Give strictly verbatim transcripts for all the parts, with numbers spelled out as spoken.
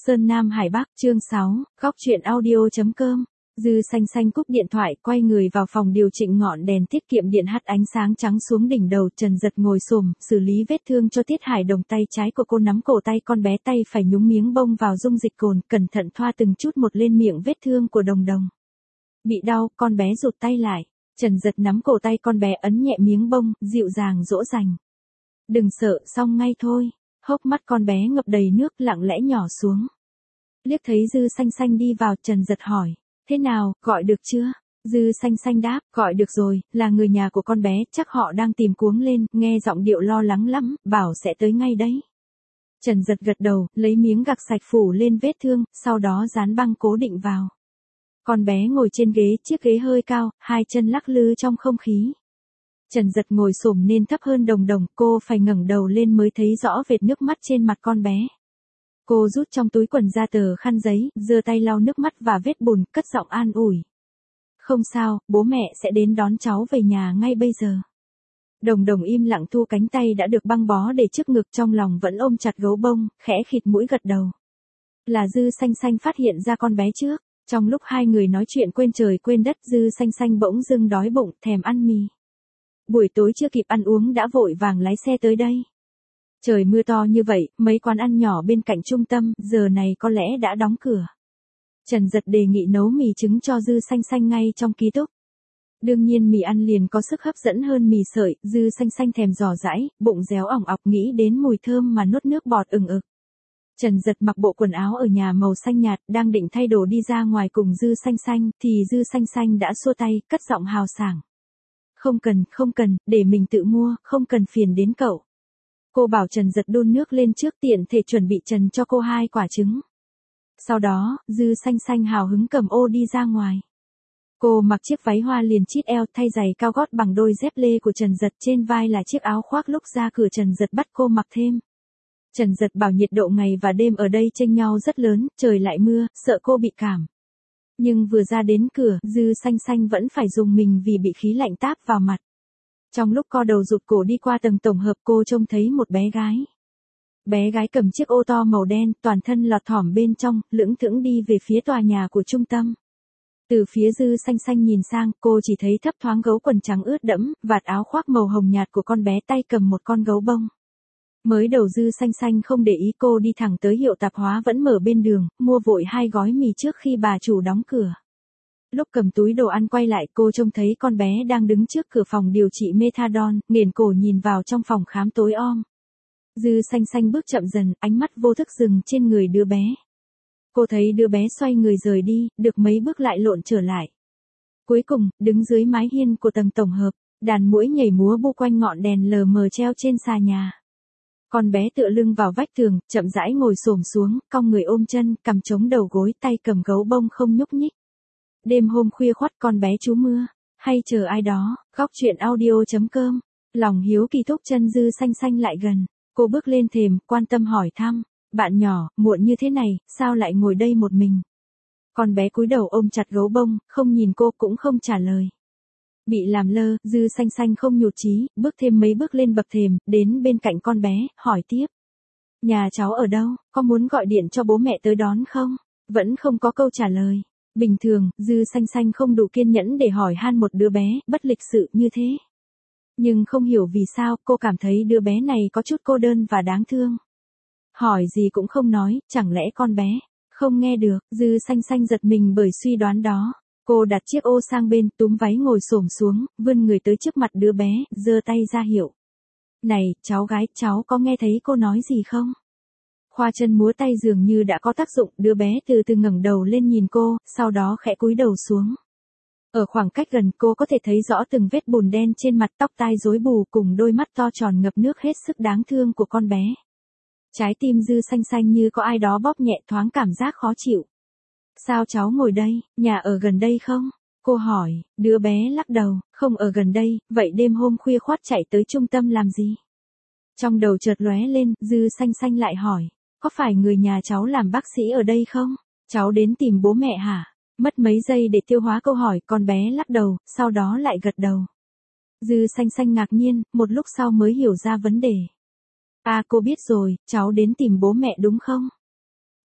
Sơn Nam Hải Bắc, chương sáu, góc truyện audio.com. Dư Xanh Xanh cúp điện thoại, quay người vào phòng điều chỉnh ngọn đèn tiết kiệm điện hắt ánh sáng trắng xuống đỉnh đầu. Trần Dật ngồi xổm, xử lý vết thương cho Tiết Hải Đồng. Tay trái của cô nắm cổ tay con bé, tay phải nhúng miếng bông vào dung dịch cồn, cẩn thận thoa từng chút một lên miệng vết thương của Đồng Đồng. Bị đau, con bé rụt tay lại. Trần Dật nắm cổ tay con bé, ấn nhẹ miếng bông, dịu dàng dỗ dành. Đừng sợ, xong ngay thôi. Hốc mắt con bé ngập đầy nước, lặng lẽ nhỏ xuống. Liếc thấy Dư Xanh Xanh đi vào, Trần Dật hỏi, thế nào, gọi được chưa? Dư Xanh Xanh đáp, gọi được rồi, là người nhà của con bé, chắc họ đang tìm cuống lên, nghe giọng điệu lo lắng lắm, bảo sẽ tới ngay đấy. Trần Dật gật đầu, lấy miếng gạc sạch phủ lên vết thương, sau đó dán băng cố định vào. Con bé ngồi trên ghế, chiếc ghế hơi cao, hai chân lắc lư trong không khí. Trần Dật ngồi xổm nên thấp hơn Đồng Đồng, cô phải ngẩng đầu lên mới thấy rõ vệt nước mắt trên mặt con bé. Cô rút trong túi quần ra tờ khăn giấy, giơ tay lau nước mắt và vết bùn, cất giọng an ủi. Không sao, bố mẹ sẽ đến đón cháu về nhà ngay bây giờ. Đồng Đồng im lặng thu cánh tay đã được băng bó để trước ngực, trong lòng vẫn ôm chặt gấu bông, khẽ khịt mũi gật đầu. Là Dư Xanh Xanh phát hiện ra con bé trước. Trong lúc hai người nói chuyện quên trời quên đất, Dư Xanh Xanh bỗng dưng đói bụng, thèm ăn mì. Buổi tối chưa kịp ăn uống đã vội vàng lái xe tới đây. Trời mưa to như vậy, mấy quán ăn nhỏ bên cạnh trung tâm, giờ này có lẽ đã đóng cửa. Trần Dật đề nghị nấu mì trứng cho Dư Xanh Xanh ngay trong ký túc. Đương nhiên mì ăn liền có sức hấp dẫn hơn mì sợi, Dư Xanh Xanh thèm dò dãi, bụng réo ỏng ọc nghĩ đến mùi thơm mà nuốt nước bọt ừng ực. Trần Dật mặc bộ quần áo ở nhà màu xanh nhạt, đang định thay đồ đi ra ngoài cùng Dư Xanh Xanh, thì Dư Xanh Xanh đã xua tay, cất giọng hào sảng. Không cần, không cần, để mình tự mua, không cần phiền đến cậu. Cô bảo Trần Dật đun nước lên trước, tiện thể chuẩn bị trần cho cô hai quả trứng. Sau đó, Dư Xanh Xanh hào hứng cầm ô đi ra ngoài. Cô mặc chiếc váy hoa liền chít eo, thay giày cao gót bằng đôi dép lê của Trần Dật, trên vai là chiếc áo khoác, lúc ra cửa Trần Dật bắt cô mặc thêm. Trần Dật bảo nhiệt độ ngày và đêm ở đây chênh nhau rất lớn, trời lại mưa, sợ cô bị cảm. Nhưng vừa ra đến cửa, Dư Xanh Xanh vẫn phải dùng mình vì bị khí lạnh táp vào mặt. Trong lúc co đầu rụt cổ đi qua tầng tổng hợp, cô trông thấy một bé gái. Bé gái cầm chiếc ô to màu đen, toàn thân lọt thỏm bên trong, lững thững đi về phía tòa nhà của trung tâm. Từ phía Dư Xanh Xanh nhìn sang, cô chỉ thấy thấp thoáng gấu quần trắng ướt đẫm, vạt áo khoác màu hồng nhạt của con bé, tay cầm một con gấu bông. Mới đầu Dư Xanh Xanh không để ý, cô đi thẳng tới hiệu tạp hóa vẫn mở bên đường, mua vội hai gói mì trước khi bà chủ đóng cửa. Lúc cầm túi đồ ăn quay lại, cô trông thấy con bé đang đứng trước cửa phòng điều trị methadone, nghiền cổ nhìn vào trong phòng khám tối om. Dư Xanh Xanh bước chậm dần, ánh mắt vô thức dừng trên người đứa bé. Cô thấy đứa bé xoay người rời đi, được mấy bước lại lộn trở lại. Cuối cùng, đứng dưới mái hiên của tầng tổng hợp, đàn muỗi nhảy múa bu quanh ngọn đèn lờ mờ treo trên xà nhà. Con bé tựa lưng vào vách tường, chậm rãi ngồi xổm xuống, cong người ôm chân, cằm chống đầu gối, tay cầm gấu bông không nhúc nhích. Đêm hôm khuya khoắt, con bé trú mưa, hay chờ ai đó, góc truyện audio.com. Lòng hiếu kỳ thúc chân Dư Xanh Xanh lại gần, cô bước lên thềm, quan tâm hỏi thăm, bạn nhỏ, muộn như thế này, sao lại ngồi đây một mình? Con bé cúi đầu ôm chặt gấu bông, không nhìn cô cũng không trả lời. Bị làm lơ, Dư Xanh Xanh không nhụt chí, bước thêm mấy bước lên bậc thềm, đến bên cạnh con bé, hỏi tiếp. Nhà cháu ở đâu, có muốn gọi điện cho bố mẹ tới đón không? Vẫn không có câu trả lời. Bình thường, Dư Xanh Xanh không đủ kiên nhẫn để hỏi han một đứa bé, bất lịch sự như thế. Nhưng không hiểu vì sao, cô cảm thấy đứa bé này có chút cô đơn và đáng thương. Hỏi gì cũng không nói, chẳng lẽ con bé không nghe được? Dư Xanh Xanh giật mình bởi suy đoán đó. Cô đặt chiếc ô sang bên, túm váy ngồi xổm xuống, vươn người tới trước mặt đứa bé, giơ tay ra hiệu. Này, cháu gái, cháu có nghe thấy cô nói gì không? Khoa chân múa tay dường như đã có tác dụng, đứa bé từ từ ngẩng đầu lên nhìn cô, sau đó khẽ cúi đầu xuống. Ở khoảng cách gần, cô có thể thấy rõ từng vết bùn đen trên mặt, tóc tai rối bù cùng đôi mắt to tròn ngập nước hết sức đáng thương của con bé. Trái tim Dư Xanh Xanh như có ai đó bóp nhẹ, thoáng cảm giác khó chịu. Sao cháu ngồi đây, nhà ở gần đây không? Cô hỏi, đứa bé lắc đầu, không ở gần đây, vậy đêm hôm khuya khoắt chạy tới trung tâm làm gì? Trong đầu chợt lóe lên, Dư Xanh Xanh lại hỏi, có phải người nhà cháu làm bác sĩ ở đây không? Cháu đến tìm bố mẹ hả? Mất mấy giây để tiêu hóa câu hỏi, con bé lắc đầu, sau đó lại gật đầu. Dư Xanh Xanh ngạc nhiên, một lúc sau mới hiểu ra vấn đề. À, cô biết rồi, cháu đến tìm bố mẹ đúng không?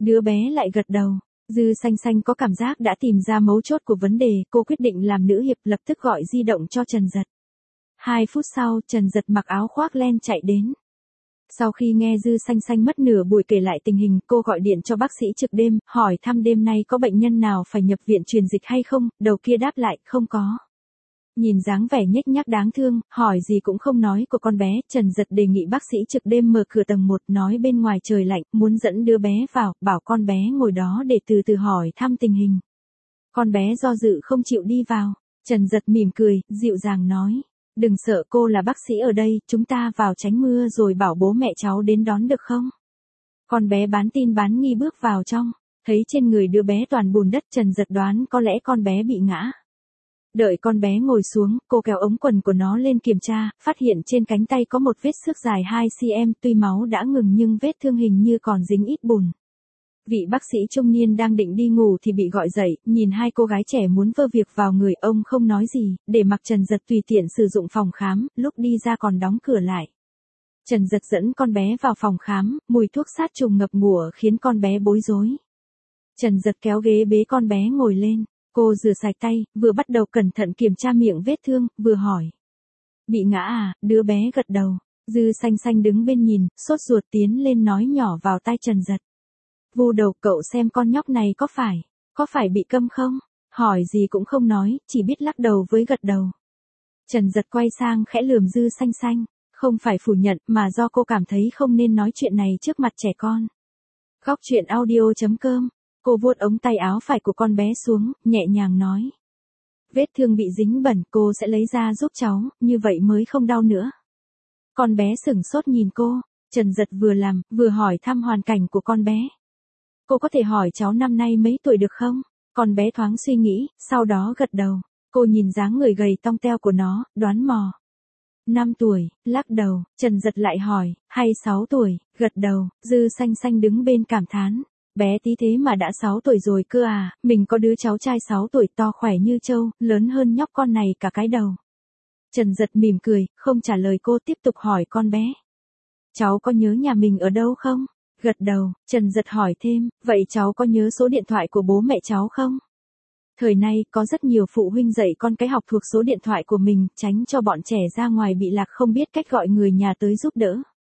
Đứa bé lại gật đầu. Dư Xanh Xanh có cảm giác đã tìm ra mấu chốt của vấn đề, cô quyết định làm nữ hiệp, lập tức gọi di động cho Trần Dật. Hai phút sau, Trần Dật mặc áo khoác len chạy đến. Sau khi nghe Dư Xanh Xanh mất nửa buổi kể lại tình hình, cô gọi điện cho bác sĩ trực đêm, hỏi thăm đêm nay có bệnh nhân nào phải nhập viện truyền dịch hay không, đầu kia đáp lại, không có. Nhìn dáng vẻ nhếch nhác đáng thương, hỏi gì cũng không nói của con bé, Trần Dật đề nghị bác sĩ trực đêm mở cửa tầng một, nói bên ngoài trời lạnh, muốn dẫn đứa bé vào, bảo con bé ngồi đó để từ từ hỏi thăm tình hình. Con bé do dự không chịu đi vào. Trần Dật mỉm cười, dịu dàng nói. Đừng sợ, cô là bác sĩ ở đây, chúng ta vào tránh mưa rồi bảo bố mẹ cháu đến đón được không? Con bé bán tin bán nghi bước vào trong. Thấy trên người đứa bé toàn bùn đất, Trần Dật đoán có lẽ con bé bị ngã. Đợi con bé ngồi xuống, cô kéo ống quần của nó lên kiểm tra, phát hiện trên cánh tay có một vết xước dài hai xăng-ti-mét, tuy máu đã ngừng nhưng vết thương hình như còn dính ít bùn. Vị bác sĩ trung niên đang định đi ngủ thì bị gọi dậy, nhìn hai cô gái trẻ muốn vơ việc vào người, ông không nói gì, để mặc Trần Dật tùy tiện sử dụng phòng khám, lúc đi ra còn đóng cửa lại. Trần Dật dẫn con bé vào phòng khám, mùi thuốc sát trùng ngập ngụa khiến con bé bối rối. Trần Dật kéo ghế bế con bé ngồi lên. Cô rửa sạch tay, vừa bắt đầu cẩn thận kiểm tra miệng vết thương, vừa hỏi. Bị ngã à? Đứa bé gật đầu. Dư Xanh Xanh đứng bên nhìn, sốt ruột tiến lên nói nhỏ vào tai Trần Dật. Vu đầu, cậu xem con nhóc này có phải, có phải bị câm không? Hỏi gì cũng không nói, chỉ biết lắc đầu với gật đầu. Trần Dật quay sang khẽ lườm Dư Xanh Xanh, không phải phủ nhận mà do cô cảm thấy không nên nói chuyện này trước mặt trẻ con. Góc truyện audio chấm com. Cô vuốt ống tay áo phải của con bé xuống, nhẹ nhàng nói. Vết thương bị dính bẩn, cô sẽ lấy ra giúp cháu, như vậy mới không đau nữa. Con bé sửng sốt nhìn cô, Trần Dật vừa làm, vừa hỏi thăm hoàn cảnh của con bé. Cô có thể hỏi cháu năm nay mấy tuổi được không? Con bé thoáng suy nghĩ, sau đó gật đầu. Cô nhìn dáng người gầy tong teo của nó, đoán mò. năm tuổi, lắc đầu, Trần Dật lại hỏi, hay sáu tuổi, gật đầu, Dư Xanh Xanh đứng bên cảm thán. Bé tí thế mà đã sáu tuổi rồi cơ à, mình có đứa cháu trai sáu tuổi to khỏe như trâu, lớn hơn nhóc con này cả cái đầu. Trần Dật mỉm cười, không trả lời cô, tiếp tục hỏi con bé. Cháu có nhớ nhà mình ở đâu không? Gật đầu, Trần Dật hỏi thêm, vậy cháu có nhớ số điện thoại của bố mẹ cháu không? Thời nay, có rất nhiều phụ huynh dạy con cái học thuộc số điện thoại của mình, tránh cho bọn trẻ ra ngoài bị lạc không biết cách gọi người nhà tới giúp đỡ.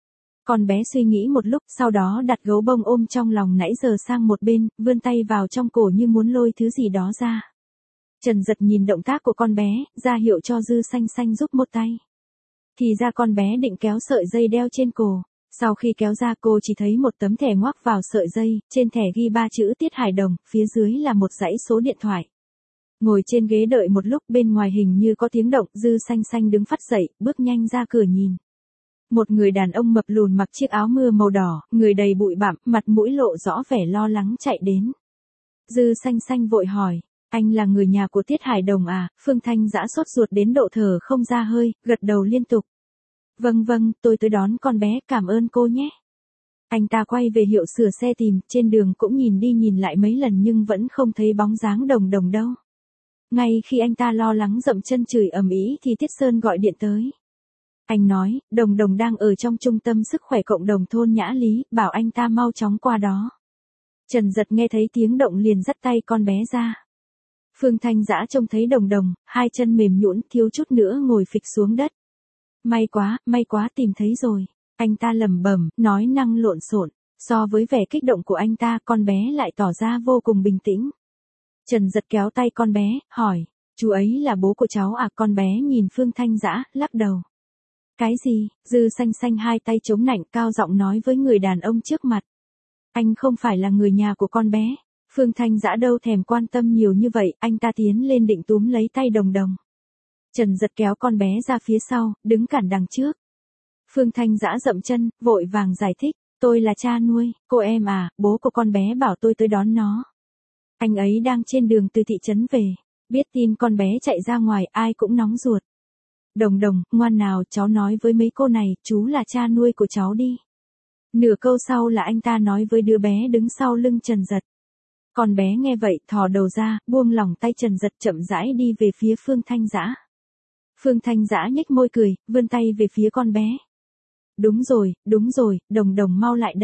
Con bé suy nghĩ một lúc, sau đó đặt gấu bông ôm trong lòng nãy giờ sang một bên, vươn tay vào trong cổ như muốn lôi thứ gì đó ra. Trần Dật nhìn động tác của con bé, ra hiệu cho Dư Xanh Xanh giúp một tay. Thì ra con bé định kéo sợi dây đeo trên cổ. Sau khi kéo ra cô chỉ thấy một tấm thẻ ngoắc vào sợi dây, trên thẻ ghi ba chữ Tiết Hải Đồng, phía dưới là một dãy số điện thoại. Ngồi trên ghế đợi một lúc, bên ngoài hình như có tiếng động, Dư Xanh Xanh đứng phắt dậy, bước nhanh ra cửa nhìn. Một người đàn ông mập lùn mặc chiếc áo mưa màu đỏ, người đầy bụi bặm, mặt mũi lộ rõ vẻ lo lắng chạy đến. Dư Xanh Xanh vội hỏi, anh là người nhà của Tiết Hải Đồng à? Phương Thanh Dã sốt ruột đến độ thở không ra hơi, gật đầu liên tục. Vâng vâng, tôi tới đón con bé, cảm ơn cô nhé. Anh ta quay về hiệu sửa xe tìm, trên đường cũng nhìn đi nhìn lại mấy lần nhưng vẫn không thấy bóng dáng Đồng Đồng đâu. Ngay khi anh ta lo lắng dậm chân chửi ầm ĩ thì Tiết Sơn gọi điện tới. Anh nói, Đồng Đồng đang ở trong trung tâm sức khỏe cộng đồng thôn Nhã Lý, bảo anh ta mau chóng qua đó. Trần Dật nghe thấy tiếng động liền dắt tay con bé ra. Phương Thanh Dã trông thấy Đồng Đồng, hai chân mềm nhũn, thiếu chút nữa ngồi phịch xuống đất. May quá, may quá tìm thấy rồi. Anh ta lẩm bẩm, nói năng lộn xộn. So với vẻ kích động của anh ta, con bé lại tỏ ra vô cùng bình tĩnh. Trần Dật kéo tay con bé, hỏi, chú ấy là bố của cháu à? Con bé nhìn Phương Thanh Dã, lắc đầu. Cái gì? Dư Xanh Xanh hai tay chống nạnh, cao giọng nói với người đàn ông trước mặt. Anh không phải là người nhà của con bé. Phương Thanh Dã đâu thèm quan tâm nhiều như vậy, anh ta tiến lên định túm lấy tay Đồng Đồng. Trần Dật kéo con bé ra phía sau, đứng cản đằng trước. Phương Thanh Dã dậm chân, vội vàng giải thích, tôi là cha nuôi, cô em à, bố của con bé bảo tôi tới đón nó. Anh ấy đang trên đường từ thị trấn về, biết tin con bé chạy ra ngoài ai cũng nóng ruột. Đồng Đồng, ngoan nào, cháu nói với mấy cô này, chú là cha nuôi của cháu đi. Nửa câu sau là anh ta nói với đứa bé đứng sau lưng Trần Dật. Con bé nghe vậy, thò đầu ra, buông lỏng tay Trần Dật chậm rãi đi về phía Phương Thanh Dã. Phương Thanh Dã nhếch môi cười, vươn tay về phía con bé. Đúng rồi, đúng rồi, Đồng Đồng mau lại đây.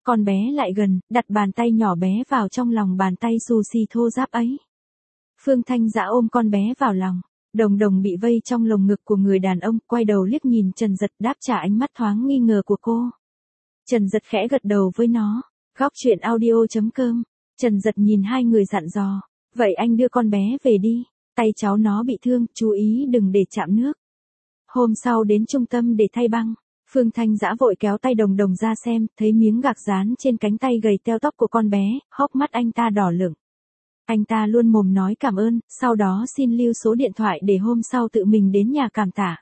Con bé lại gần, đặt bàn tay nhỏ bé vào trong lòng bàn tay xù xì thô ráp ấy. Phương Thanh Dã ôm con bé vào lòng. Đồng Đồng bị vây trong lồng ngực của người đàn ông, quay đầu liếc nhìn Trần Dật đáp trả ánh mắt thoáng nghi ngờ của cô. Trần Dật khẽ gật đầu với nó. Góc truyện audio chấm com. Trần Dật nhìn hai người dặn dò. Vậy anh đưa con bé về đi. Tay cháu nó bị thương, chú ý đừng để chạm nước. Hôm sau đến trung tâm để thay băng. Phương Thanh Dã vội kéo tay Đồng Đồng ra xem, thấy miếng gạc dán trên cánh tay gầy teo tóc của con bé, hốc mắt anh ta đỏ lửng. Anh ta luôn mồm nói cảm ơn, sau đó xin lưu số điện thoại để hôm sau tự mình đến nhà cảm tạ.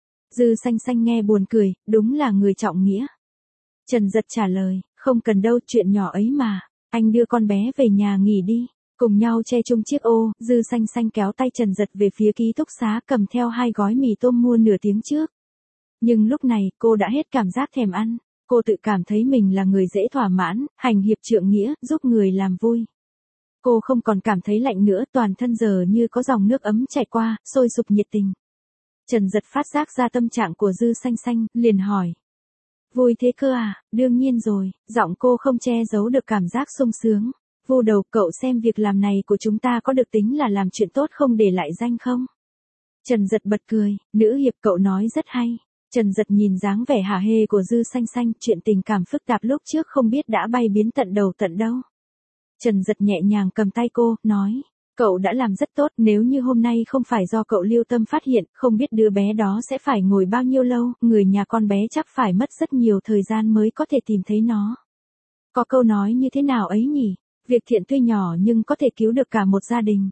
Dư Xanh Xanh nghe buồn cười, đúng là người trọng nghĩa. Trần Dật trả lời, không cần đâu, chuyện nhỏ ấy mà, anh đưa con bé về nhà nghỉ đi. Cùng nhau che chung chiếc ô, Dư Xanh Xanh kéo tay Trần Dật về phía ký túc xá cầm theo hai gói mì tôm mua nửa tiếng trước. Nhưng lúc này, cô đã hết cảm giác thèm ăn. Cô tự cảm thấy mình là người dễ thỏa mãn, hành hiệp trượng nghĩa, giúp người làm vui. Cô không còn cảm thấy lạnh nữa, toàn thân giờ như có dòng nước ấm chảy qua, sôi sục nhiệt tình. Trần Dật phát giác ra tâm trạng của Dư Xanh Xanh, liền hỏi. Vui thế cơ à, đương nhiên rồi, giọng cô không che giấu được cảm giác sung sướng. Vu đầu, cậu xem việc làm này của chúng ta có được tính là làm chuyện tốt không để lại danh không? Trần Dật bật cười, nữ hiệp cậu nói rất hay. Trần Dật nhìn dáng vẻ hả hê của Dư Xanh Xanh, chuyện tình cảm phức tạp lúc trước không biết đã bay biến tận đầu tận đâu. Trần Dật nhẹ nhàng cầm tay cô, nói, cậu đã làm rất tốt, nếu như hôm nay không phải do cậu lưu tâm phát hiện, không biết đứa bé đó sẽ phải ngồi bao nhiêu lâu, người nhà con bé chắc phải mất rất nhiều thời gian mới có thể tìm thấy nó. Có câu nói như thế nào ấy nhỉ, việc thiện tuy nhỏ nhưng có thể cứu được cả một gia đình.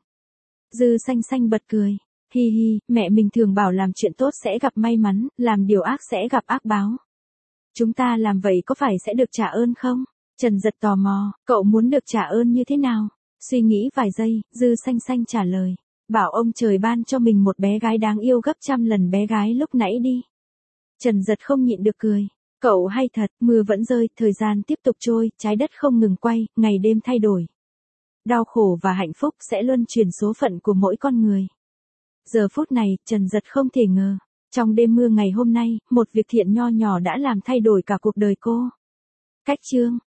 Dư Xanh Xanh bật cười, hi hi, mẹ mình thường bảo làm chuyện tốt sẽ gặp may mắn, làm điều ác sẽ gặp ác báo. Chúng ta làm vậy có phải sẽ được trả ơn không? Trần Dật tò mò, cậu muốn được trả ơn như thế nào? Suy nghĩ vài giây, Dư Xanh Xanh trả lời, bảo ông trời ban cho mình một bé gái đáng yêu gấp trăm lần bé gái lúc nãy đi. Trần Dật không nhịn được cười, cậu hay thật, mưa vẫn rơi, thời gian tiếp tục trôi, trái đất không ngừng quay, ngày đêm thay đổi. Đau khổ và hạnh phúc sẽ luân chuyển số phận của mỗi con người. Giờ phút này, Trần Dật không thể ngờ, trong đêm mưa ngày hôm nay, một việc thiện nho nhỏ đã làm thay đổi cả cuộc đời cô. Cách chương